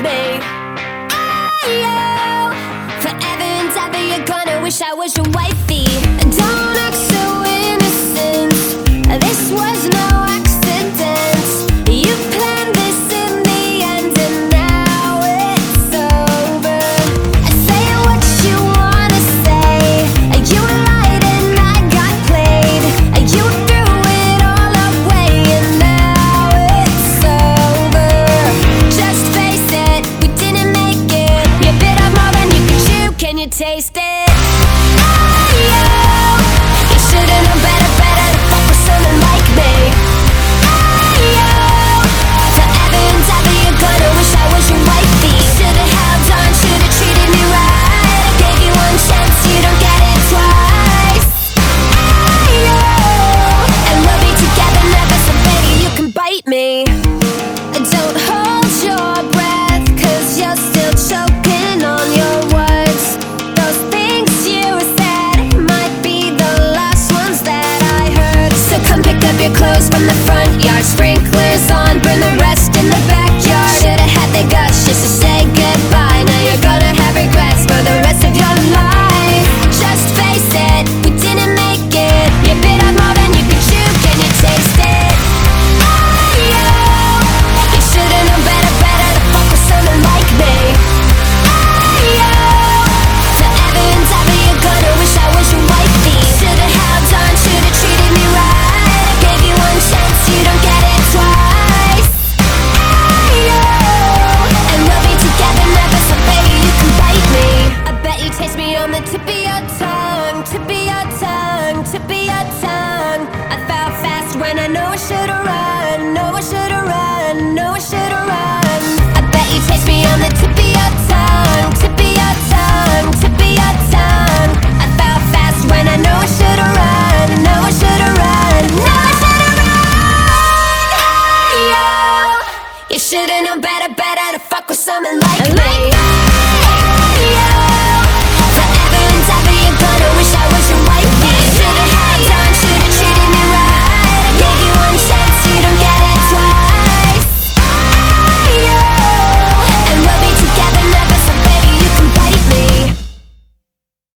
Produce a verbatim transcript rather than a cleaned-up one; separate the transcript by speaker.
Speaker 1: me. Ayo, forever and ever you're gonna wish I was your wifey. Don't act so innocent, this was no accident. You planned this in the end and now it's over. Say what you wanna say, you lied and I got played. You threw it all away and now it's over. Just face it, we didn't make it. You bit off more than you could chew, can you taste it? Ayo, you should've known better, better to fuck with someone like me. Ayo, forever and ever you're gonna wish I was your wifey. Should've held on, should've treated me right. I gave you one chance, you don't get it twice. Ayo, and we'll be together never, so baby you can bite me. Don't hold your breath, cause you're still choking on your words. Those things you said might be the last ones that I heard. So come pick up your clothes from the front yard, sprinklers on, burn the rest in the backyard. Should've had the guts just to say goodbye. Now you're gonna have regrets for the rest of your life. Just face it, we didn't make it. You bit off more than you could chew, can you taste it? Ayo, you should've known better, better to fuck with someone like me. Ayo, forever and ever you're gonna wish I was your wifey. Should've held on, should've treated me right. I gave you one chance, you don't get it twice. Ayo, and we'll be together never, so baby you can bite me. I bet you taste me on the tip of your tongue, tip of your tongue, tip of your tongue. I fell fast when I know I should've run, know I should've run, know I should've run. I bet you taste me on the tip of your tongue, tip of your tongue, tip of your tongue. I fell fast when I know I should've run, know I should've run, know I should've run. Ayo, you should've known better, better to fuck with someone like me.